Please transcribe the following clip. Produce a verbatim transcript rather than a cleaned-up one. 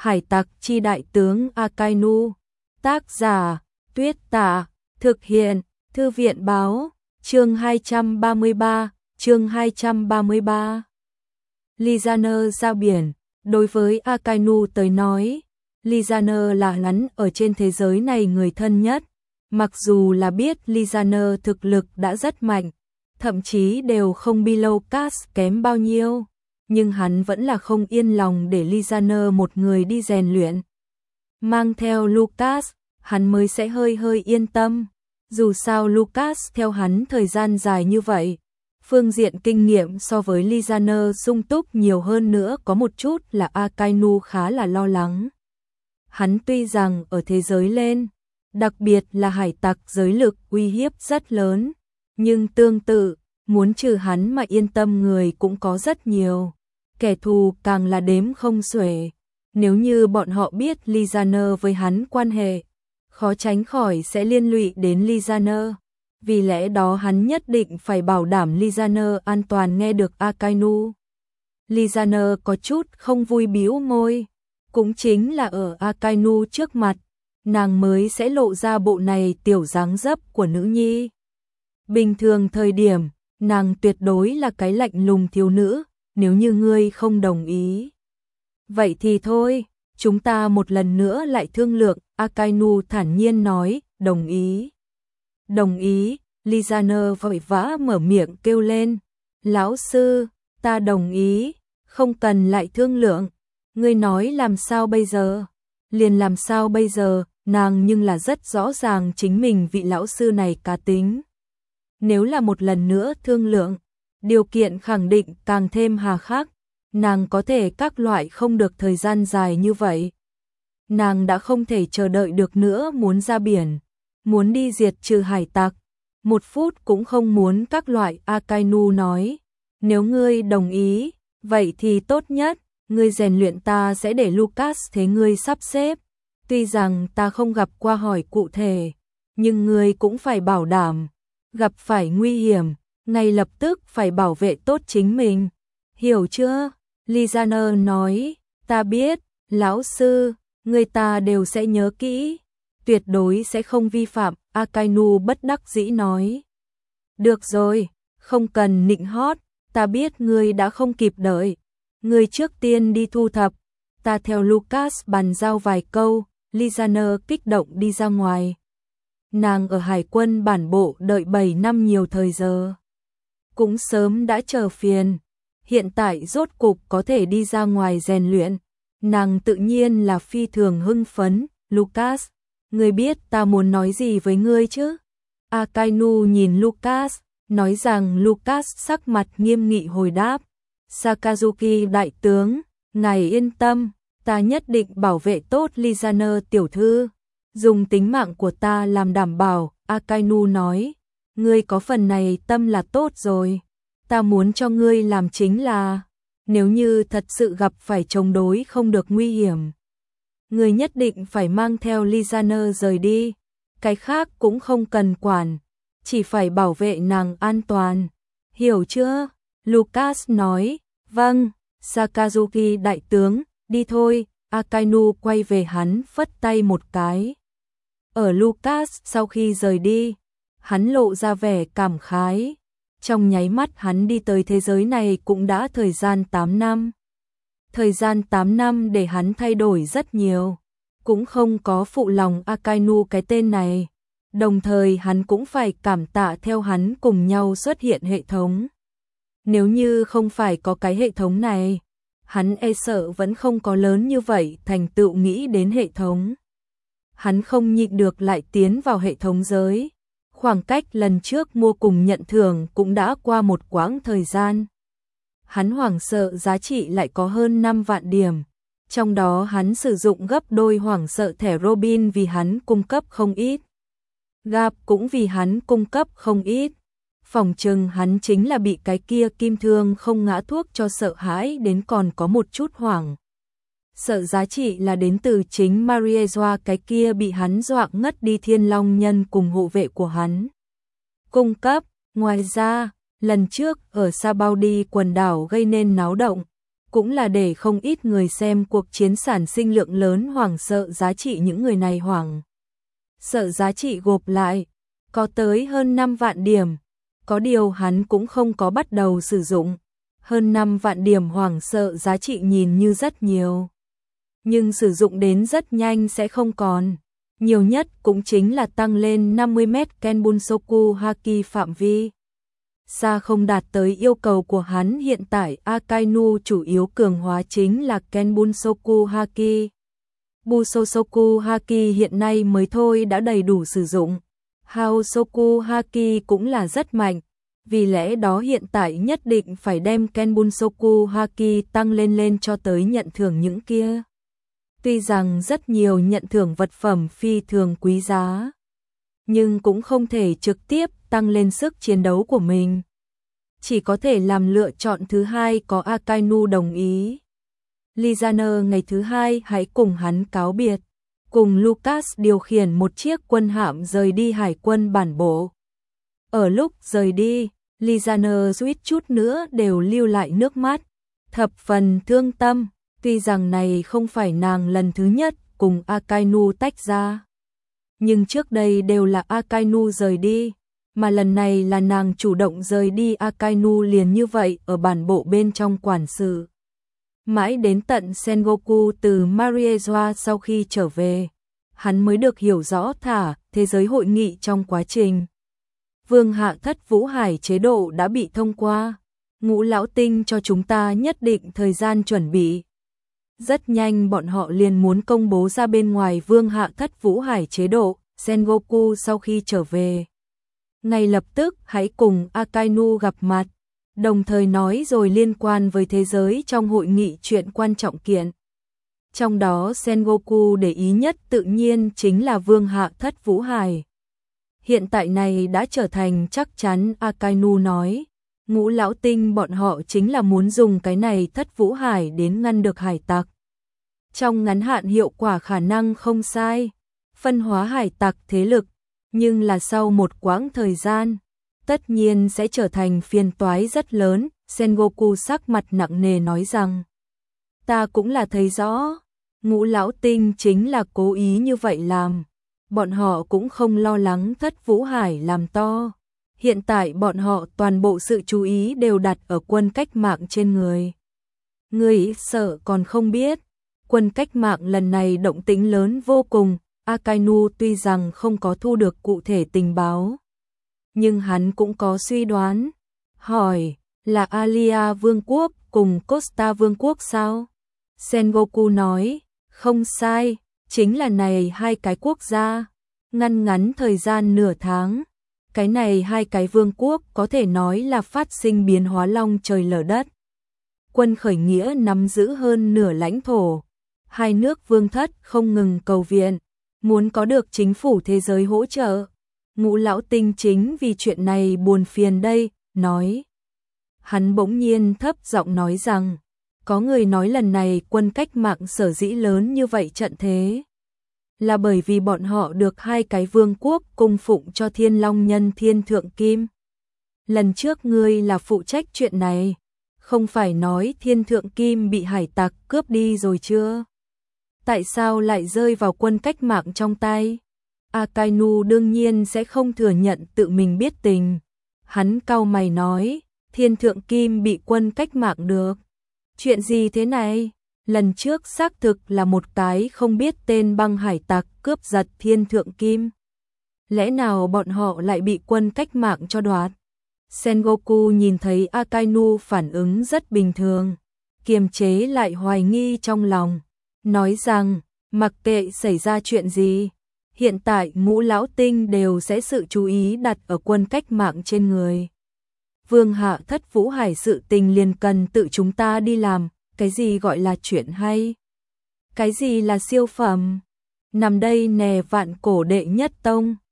Hải tặc chi đại tướng Akainu. Tác giả Tuyết Tả. Thực hiện Thư viện báo. Chương hai trăm ba mươi ba. Chương hai trăm ba mươi ba. Lizaner ra biển. Đối với Akainu tới nói, Lizaner là hắn ở trên thế giới này người thân nhất. Mặc dù là biết Lizaner thực lực đã rất mạnh, thậm chí đều không bi Lucas kém bao nhiêu, nhưng hắn vẫn là không yên lòng để Lizaner một người đi rèn luyện. Mang theo Lucas, hắn mới sẽ hơi hơi yên tâm. Dù sao Lucas theo hắn thời gian dài như vậy, phương diện kinh nghiệm so với Lizaner sung túc nhiều hơn nữa, có một chút là Akainu khá là lo lắng. Hắn tuy rằng ở thế giới lên, đặc biệt là hải tặc giới lực uy hiếp rất lớn, nhưng tương tự, muốn trừ hắn mà yên tâm người cũng có rất nhiều. Kẻ thù càng là đếm không xuể. Nếu như bọn họ biết Lizaner với hắn quan hệ, khó tránh khỏi sẽ liên lụy đến Lizaner. Vì lẽ đó hắn nhất định phải bảo đảm Lizaner an toàn. Nghe được Akainu, Lizaner có chút không vui bĩu môi. Cũng chính là ở Akainu trước mặt, nàng mới sẽ lộ ra bộ này tiểu dáng dấp của nữ nhi. Bình thường thời điểm, nàng tuyệt đối là cái lạnh lùng thiếu nữ. Nếu như ngươi không đồng ý, vậy thì thôi, chúng ta một lần nữa lại thương lượng. Akainu thản nhiên nói. Đồng ý. Đồng ý. Lizaner vội vã mở miệng kêu lên. Lão sư, ta đồng ý, không cần lại thương lượng. Ngươi nói làm sao bây giờ? Liền làm sao bây giờ? Nàng nhưng là rất rõ ràng chính mình vị lão sư này cá tính. Nếu là một lần nữa thương lượng, điều kiện khẳng định càng thêm hà khắc, nàng có thể các loại không được thời gian dài như vậy. Nàng đã không thể chờ đợi được nữa, muốn ra biển, muốn đi diệt trừ hải tặc, một phút cũng không muốn các loại. Akainu nói, nếu ngươi đồng ý, vậy thì tốt nhất, ngươi rèn luyện ta sẽ để Lucas thế ngươi sắp xếp. Tuy rằng ta không gặp qua hỏi cụ thể, nhưng ngươi cũng phải bảo đảm, gặp phải nguy hiểm, ngay lập tức phải bảo vệ tốt chính mình. Hiểu chưa? Lizaner nói, ta biết, lão sư, người ta đều sẽ nhớ kỹ, tuyệt đối sẽ không vi phạm. Akainu bất đắc dĩ nói. Được rồi, không cần nịnh hót, ta biết ngươi đã không kịp đợi. Ngươi trước tiên đi thu thập, ta theo Lucas bàn giao vài câu. Lizaner kích động đi ra ngoài. Nàng ở hải quân bản bộ đợi bảy năm nhiều thời giờ, cũng sớm đã chờ phiền. Hiện tại rốt cục có thể đi ra ngoài rèn luyện, nàng tự nhiên là phi thường hưng phấn. Lucas, ngươi biết ta muốn nói gì với ngươi chứ? Akainu nhìn Lucas, nói rằng. Lucas sắc mặt nghiêm nghị hồi đáp. Sakazuki đại tướng, ngài yên tâm, ta nhất định bảo vệ tốt Lizaner tiểu thư, dùng tính mạng của ta làm đảm bảo. Akainu nói, ngươi có phần này tâm là tốt rồi. Ta muốn cho ngươi làm chính là, nếu như thật sự gặp phải chống đối không được nguy hiểm, ngươi nhất định phải mang theo Lizaner rời đi, cái khác cũng không cần quản, chỉ phải bảo vệ nàng an toàn. Hiểu chưa? Lucas nói, vâng, Sakazuki đại tướng, đi thôi. Akainu quay về, hắn phất tay một cái. Ở Lucas sau khi rời đi, hắn lộ ra vẻ cảm khái. Trong nháy mắt hắn đi tới thế giới này cũng đã thời gian tám năm. Thời gian tám năm để hắn thay đổi rất nhiều, cũng không có phụ lòng Akainu cái tên này. Đồng thời hắn cũng phải cảm tạ theo hắn cùng nhau xuất hiện hệ thống. Nếu như không phải có cái hệ thống này, hắn e sợ vẫn không có lớn như vậy thành tựu. Nghĩ đến hệ thống, hắn không nhịn được lại tiến vào hệ thống giới. Khoảng cách lần trước mua cùng nhận thưởng cũng đã qua một quãng thời gian. Hắn hoảng sợ giá trị lại có hơn năm vạn điểm. Trong đó hắn sử dụng gấp đôi hoảng sợ thẻ Robin vì hắn cung cấp không ít. Gap cũng vì hắn cung cấp không ít. Phòng trừng hắn chính là bị cái kia kim thương không ngã thuốc cho sợ hãi đến còn có một chút hoảng sợ giá trị là đến từ chính Mariejoa, cái kia bị hắn dọa ngất đi thiên long nhân cùng hộ vệ của hắn cung cấp. Ngoài ra, lần trước ở Sabaudi quần đảo gây nên náo động, cũng là để không ít người xem cuộc chiến sản sinh lượng lớn hoảng sợ giá trị. Những người này hoảng sợ giá trị gộp lại, có tới hơn năm vạn điểm, có điều hắn cũng không có bắt đầu sử dụng. Hơn năm vạn điểm hoảng sợ giá trị nhìn như rất nhiều, nhưng sử dụng đến rất nhanh sẽ không còn. Nhiều nhất cũng chính là tăng lên năm mươi mét Kenbunsoku Haki phạm vi. Xa không đạt tới yêu cầu của hắn. Hiện tại Akainu chủ yếu cường hóa chính là Kenbunsoku Haki. Busosoku Haki hiện nay mới thôi đã đầy đủ sử dụng. Haosoku Haki cũng là rất mạnh. Vì lẽ đó hiện tại nhất định phải đem Kenbunsoku Haki tăng lên lên cho tới nhận thưởng những kia. Tuy rằng rất nhiều nhận thưởng vật phẩm phi thường quý giá, nhưng cũng không thể trực tiếp tăng lên sức chiến đấu của mình. Chỉ có thể làm lựa chọn thứ hai có Akainu đồng ý. Lizaner ngày thứ hai hãy cùng hắn cáo biệt, cùng Lucas điều khiển một chiếc quân hạm rời đi hải quân bản bộ. Ở lúc rời đi, Lizaner suýt chút nữa đều lưu lại nước mắt, thập phần thương tâm. Tuy rằng này không phải nàng lần thứ nhất cùng Akainu tách ra, nhưng trước đây đều là Akainu rời đi, mà lần này là nàng chủ động rời đi. Akainu liền như vậy ở bản bộ bên trong quản sự. Mãi đến tận Sengoku từ Mariejoa sau khi trở về, hắn mới được hiểu rõ thả thế giới hội nghị trong quá trình. Vương hạ thất Vũ Hải chế độ đã bị thông qua, Ngũ lão tinh cho chúng ta nhất định thời gian chuẩn bị. Rất nhanh bọn họ liền muốn công bố ra bên ngoài Vương hạ thất Vũ Hải chế độ. Sengoku sau khi trở về, ngay lập tức hãy cùng Akainu gặp mặt, đồng thời nói rồi liên quan với thế giới trong hội nghị chuyện quan trọng kiện. Trong đó Sengoku để ý nhất tự nhiên chính là Vương hạ thất Vũ Hải. Hiện tại này đã trở thành chắc chắn. Akainu nói, Ngũ lão tinh bọn họ chính là muốn dùng cái này thất Vũ Hải đến ngăn được hải tặc. Trong ngắn hạn hiệu quả khả năng không sai, phân hóa hải tặc thế lực, nhưng là sau một quãng thời gian, tất nhiên sẽ trở thành phiền toái rất lớn. Sengoku sắc mặt nặng nề nói rằng, ta cũng là thấy rõ, Ngũ lão tinh chính là cố ý như vậy làm. Bọn họ cũng không lo lắng thất Vũ Hải làm to. Hiện tại bọn họ toàn bộ sự chú ý đều đặt ở quân cách mạng trên người. Người sợ còn không biết, quân cách mạng lần này động tĩnh lớn vô cùng. Akainu tuy rằng không có thu được cụ thể tình báo, nhưng hắn cũng có suy đoán. Hỏi, là Alia Vương quốc cùng Costa Vương quốc sao? Sengoku nói, không sai, chính là này hai cái quốc gia. Ngăn ngắn thời gian nửa tháng, cái này hai cái vương quốc có thể nói là phát sinh biến hóa long trời lở đất. Quân khởi nghĩa nắm giữ hơn nửa lãnh thổ, hai nước vương thất không ngừng cầu viện, muốn có được chính phủ thế giới hỗ trợ. Ngũ lão tinh chính vì chuyện này buồn phiền đây, nói. Hắn bỗng nhiên thấp giọng nói rằng, có người nói lần này quân cách mạng sở dĩ lớn như vậy trận thế, là bởi vì bọn họ được hai cái vương quốc cung phụng cho Thiên Long Nhân Thiên Thượng Kim. Lần trước ngươi là phụ trách chuyện này, không phải nói Thiên Thượng Kim bị hải tặc cướp đi rồi chưa? Tại sao lại rơi vào quân cách mạng trong tay? Akainu đương nhiên sẽ không thừa nhận tự mình biết tình. Hắn cau mày nói, Thiên Thượng Kim bị quân cách mạng được. Chuyện gì thế này? Lần trước xác thực là một cái không biết tên băng hải tặc cướp giật Thiên Thượng Kim. Lẽ nào bọn họ lại bị quân cách mạng cho đoạt? Sengoku nhìn thấy Akainu phản ứng rất bình thường, kiềm chế lại hoài nghi trong lòng, nói rằng, mặc kệ xảy ra chuyện gì, hiện tại Ngũ lão tinh đều sẽ sự chú ý đặt ở quân cách mạng trên người. Vương hạ thất Vũ Hải sự tình liền cần tự chúng ta đi làm. Cái gì gọi là chuyện hay? Cái gì là siêu phẩm? Nằm đây nè vạn cổ đệ nhất tông.